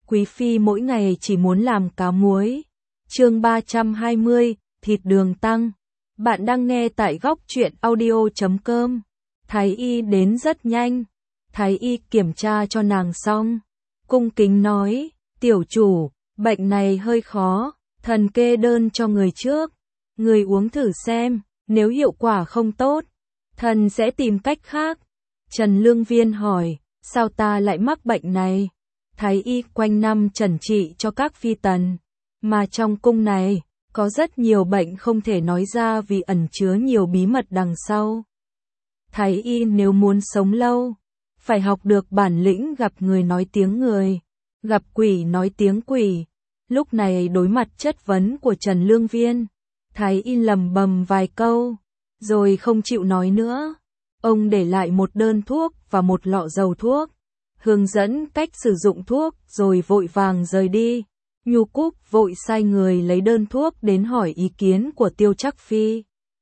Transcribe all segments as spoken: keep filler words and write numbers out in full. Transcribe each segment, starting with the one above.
Quý phi mỗi ngày chỉ muốn làm cá muối. Chương ba trăm hai mươi, thịt đường tăng. Bạn đang nghe tại góc truyện audio chấm com. Thái y đến rất nhanh. Thái y kiểm tra cho nàng xong, cung kính nói, tiểu chủ, bệnh này hơi khó, thần kê đơn cho người trước. Người uống thử xem, nếu hiệu quả không tốt, thần sẽ tìm cách khác. Trần Lương Viên hỏi, sao ta lại mắc bệnh này? Thái y quanh năm chẩn trị cho các phi tần, mà trong cung này, có rất nhiều bệnh không thể nói ra vì ẩn chứa nhiều bí mật đằng sau. Thái y nếu muốn sống lâu, phải học được bản lĩnh gặp người nói tiếng người, gặp quỷ nói tiếng quỷ. Lúc này đối mặt chất vấn của Trần Lương Viên, Thái y lầm bầm vài câu, rồi không chịu nói nữa. Ông để lại một đơn thuốc và một lọ dầu thuốc, hướng dẫn cách sử dụng thuốc rồi vội vàng rời đi. Nhu Cúc vội sai người lấy đơn thuốc đến hỏi ý kiến của Tiêu Trắc Phi.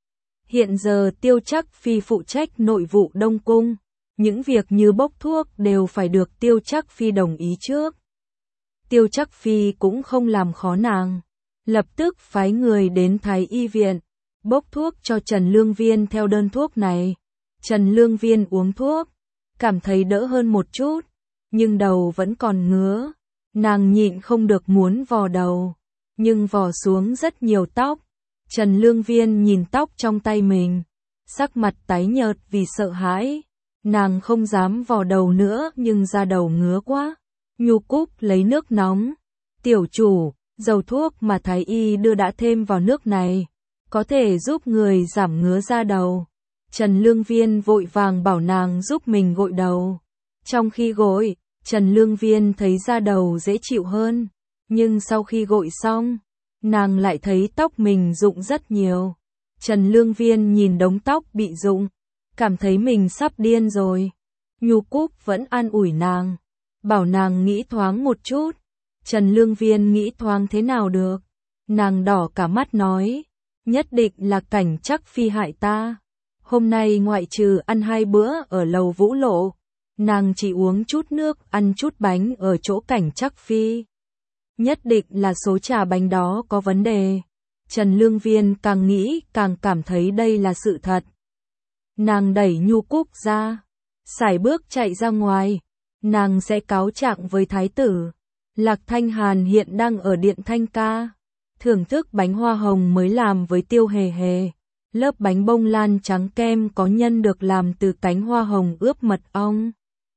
Hiện giờ Tiêu Trắc Phi phụ trách nội vụ Đông Cung, những việc như bốc thuốc đều phải được Tiêu Trắc Phi đồng ý trước. Tiêu Trắc Phi cũng không làm khó nàng, lập tức phái người đến Thái y viện, bốc thuốc cho Trần Lương Viên theo đơn thuốc này. Trần Lương Viên uống thuốc, cảm thấy đỡ hơn một chút, nhưng đầu vẫn còn ngứa. Nàng nhịn không được muốn vò đầu, nhưng vò xuống rất nhiều tóc. Trần Lương Viên nhìn tóc trong tay mình, sắc mặt tái nhợt vì sợ hãi. Nàng không dám vò đầu nữa nhưng da đầu ngứa quá. Nhu Cúc lấy nước nóng. Tiểu chủ, dầu thuốc mà Thái y đưa đã thêm vào nước này, có thể giúp người giảm ngứa da đầu. Trần Lương Viên vội vàng bảo nàng giúp mình gội đầu. Trong khi gội, Trần Lương Viên thấy da đầu dễ chịu hơn, nhưng sau khi gội xong, nàng lại thấy tóc mình rụng rất nhiều. Trần Lương Viên nhìn đống tóc bị rụng, cảm thấy mình sắp điên rồi. Nhu Cúc vẫn an ủi nàng, bảo nàng nghĩ thoáng một chút. Trần Lương Viên nghĩ thoáng thế nào được? Nàng đỏ cả mắt nói, nhất định là Cảnh Trắc Phi hại ta. Hôm nay ngoại trừ ăn hai bữa ở lầu Vũ Lộ, nàng chỉ uống chút nước, ăn chút bánh ở chỗ Cảnh Trắc Phi. Nhất định là số trà bánh đó có vấn đề. Trần Lương Viên càng nghĩ càng cảm thấy đây là sự thật. Nàng đẩy Nhu Cúc ra, sải bước chạy ra ngoài. Nàng sẽ cáo trạng với thái tử. Lạc Thanh Hàn hiện đang ở điện Thanh Ca, thưởng thức bánh hoa hồng mới làm với Tiêu Hề Hề. Lớp bánh bông lan trắng kem có nhân được làm từ cánh hoa hồng ướp mật ong.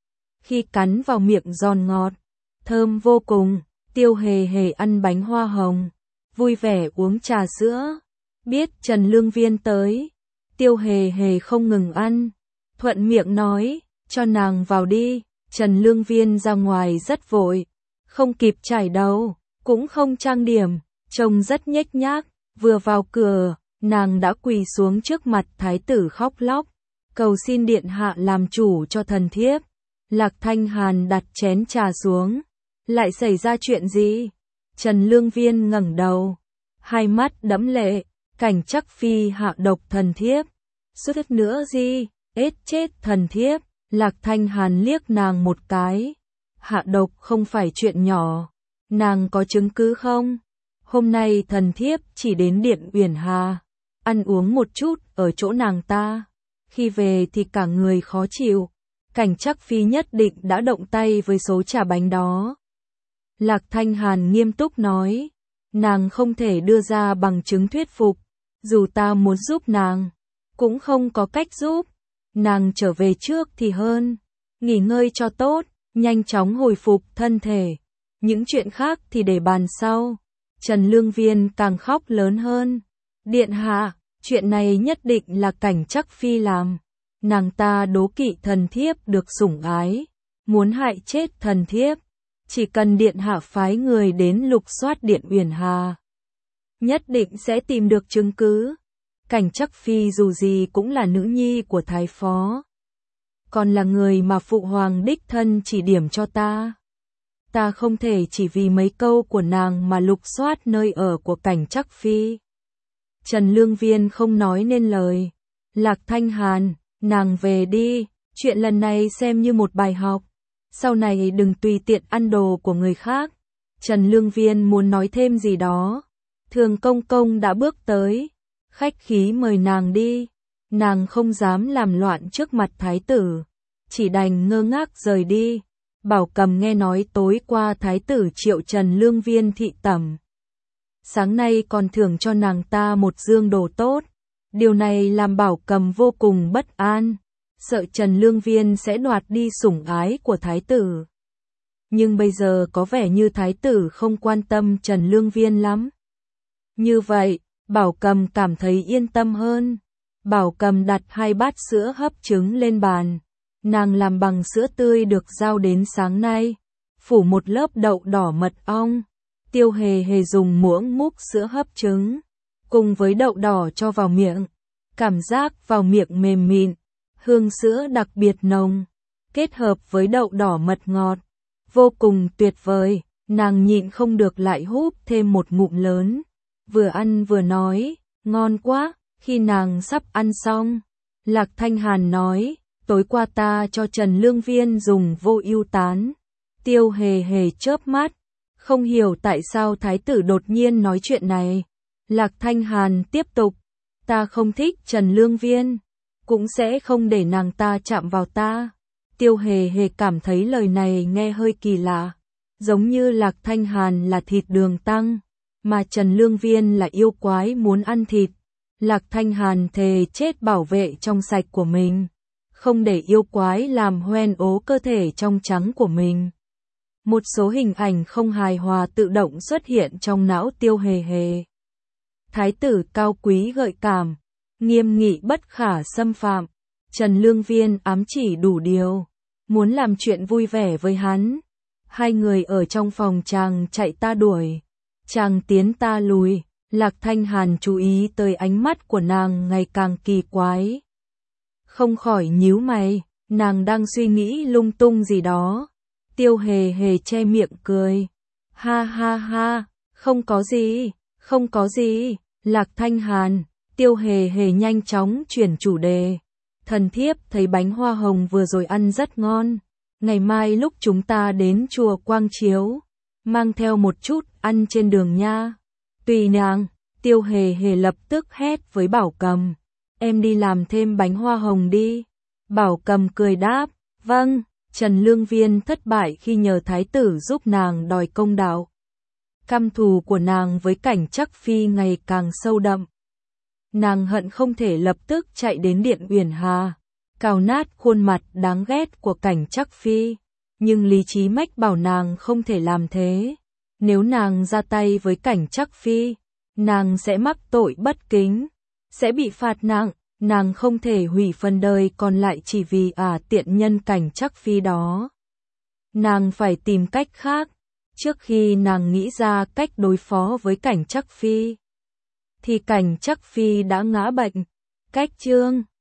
Khi cắn vào miệng giòn ngọt, thơm vô cùng. Tiêu Hề Hề ăn bánh hoa hồng, vui vẻ uống trà sữa. Biết Trần Lương Viên tới, Tiêu Hề Hề không ngừng ăn, thuận miệng nói, cho nàng vào đi. Trần Lương Viên ra ngoài rất vội, không kịp chải đầu, cũng không trang điểm, trông rất nhếch nhác. Vừa vào cửa, nàng đã quỳ xuống trước mặt thái tử khóc lóc, cầu xin điện hạ làm chủ cho thần thiếp. Lạc Thanh Hàn đặt chén trà xuống, lại xảy ra chuyện gì? Trần Lương Viên ngẩng đầu, hai mắt đẫm lệ, Cảnh Trắc Phi hạ độc thần thiếp. Suýt nữa gì, ết chết thần thiếp. Lạc Thanh Hàn liếc nàng một cái, hạ độc không phải chuyện nhỏ, nàng có chứng cứ không? Hôm nay thần thiếp chỉ đến điện Uyển Hà, ăn uống một chút ở chỗ nàng ta, khi về thì cả người khó chịu. Cảnh Trắc Phi nhất định đã động tay với số trà bánh đó. Lạc Thanh Hàn nghiêm túc nói, nàng không thể đưa ra bằng chứng thuyết phục, dù ta muốn giúp nàng, cũng không có cách giúp. Nàng trở về trước thì hơn, nghỉ ngơi cho tốt, nhanh chóng hồi phục thân thể. Những chuyện khác thì để bàn sau. Trần Lương Viên càng khóc lớn hơn. Điện hạ, chuyện này nhất định là Cảnh Trắc Phi làm. Nàng ta đố kỵ thần thiếp được sủng ái, muốn hại chết thần thiếp. Chỉ cần điện hạ phái người đến lục soát điện Uyển Hà, nhất định sẽ tìm được chứng cứ. Cảnh Trắc Phi dù gì cũng là nữ nhi của thái phó, còn là người mà phụ hoàng đích thân chỉ điểm cho ta. Ta không thể chỉ vì mấy câu của nàng mà lục soát nơi ở của Cảnh Trắc Phi. Trần Lương Viên không nói nên lời. Lạc Thanh Hàn, nàng về đi, chuyện lần này xem như một bài học. Sau này đừng tùy tiện ăn đồ của người khác. Trần Lương Viên muốn nói thêm gì đó. Thường công công đã bước tới, khách khí mời nàng đi. Nàng không dám làm loạn trước mặt thái tử, chỉ đành ngơ ngác rời đi. Bảo Cầm nghe nói tối qua thái tử triệu Trần Lương Viên thị tẩm. Sáng nay còn thưởng cho nàng ta một dương đồ tốt. Điều này làm Bảo Cầm vô cùng bất an, sợ Trần Lương Viên sẽ đoạt đi sủng ái của thái tử. Nhưng bây giờ có vẻ như thái tử không quan tâm Trần Lương Viên lắm. Như vậy, Bảo Cầm cảm thấy yên tâm hơn. Bảo Cầm đặt hai bát sữa hấp trứng lên bàn. Nàng làm bằng sữa tươi được giao đến sáng nay, phủ một lớp đậu đỏ mật ong. Tiêu Hề Hề dùng muỗng múc sữa hấp trứng, cùng với đậu đỏ cho vào miệng. Cảm giác vào miệng mềm mịn, hương sữa đặc biệt nồng, kết hợp với đậu đỏ mật ngọt, vô cùng tuyệt vời. Nàng nhịn không được lại húp thêm một ngụm lớn, vừa ăn vừa nói, ngon quá. Khi nàng sắp ăn xong, Lạc Thanh Hàn nói, tối qua ta cho Trần Lương Viên dùng vô ưu tán. Tiêu Hề Hề chớp mắt, không hiểu tại sao thái tử đột nhiên nói chuyện này. Lạc Thanh Hàn tiếp tục, ta không thích Trần Lương Viên, cũng sẽ không để nàng ta chạm vào ta. Tiêu Hề Hề cảm thấy lời này nghe hơi kỳ lạ, giống như Lạc Thanh Hàn là thịt đường tăng, mà Trần Lương Viên là yêu quái muốn ăn thịt. Lạc Thanh Hàn thề chết bảo vệ trong sạch của mình, không để yêu quái làm hoen ố cơ thể trong trắng của mình. Một số hình ảnh không hài hòa tự động xuất hiện trong não Tiêu Hề Hề. Thái tử cao quý gợi cảm, nghiêm nghị bất khả xâm phạm. Trần Lương Viên ám chỉ đủ điều, muốn làm chuyện vui vẻ với hắn. Hai người ở trong phòng chàng chạy ta đuổi, chàng tiến ta lùi. Lạc Thanh Hàn chú ý tới ánh mắt của nàng ngày càng kỳ quái. Không khỏi nhíu mày, nàng đang suy nghĩ lung tung gì đó. Tiêu Hề Hề che miệng cười. Ha ha ha, không có gì, không có gì. Lạc Thanh Hàn, Tiêu Hề Hề nhanh chóng chuyển chủ đề. Thần thiếp thấy bánh hoa hồng vừa rồi ăn rất ngon. Ngày mai lúc chúng ta đến chùa Quang Chiếu, mang theo một chút ăn trên đường nha. Tùy nàng. Tiêu Hề Hề lập tức hét với Bảo Cầm, em đi làm thêm bánh hoa hồng đi. Bảo Cầm cười đáp, vâng. Trần Lương Viên thất bại khi nhờ thái tử giúp nàng đòi công đạo. Căm thù của nàng với Cảnh Trắc Phi ngày càng sâu đậm. Nàng hận không thể lập tức chạy đến Điện Uyển Hà, cào nát khuôn mặt đáng ghét của Cảnh Trắc Phi. Nhưng lý trí mách bảo nàng không thể làm thế. Nếu nàng ra tay với Cảnh Trắc Phi, nàng sẽ mắc tội bất kính, sẽ bị phạt nặng. Nàng không thể hủy phần đời còn lại chỉ vì à tiện nhân Cảnh Trắc Phi đó. Nàng phải tìm cách khác. Trước khi nàng nghĩ ra cách đối phó với Cảnh Trắc Phi, thì Cảnh Trắc Phi đã ngã bệnh. Cách chương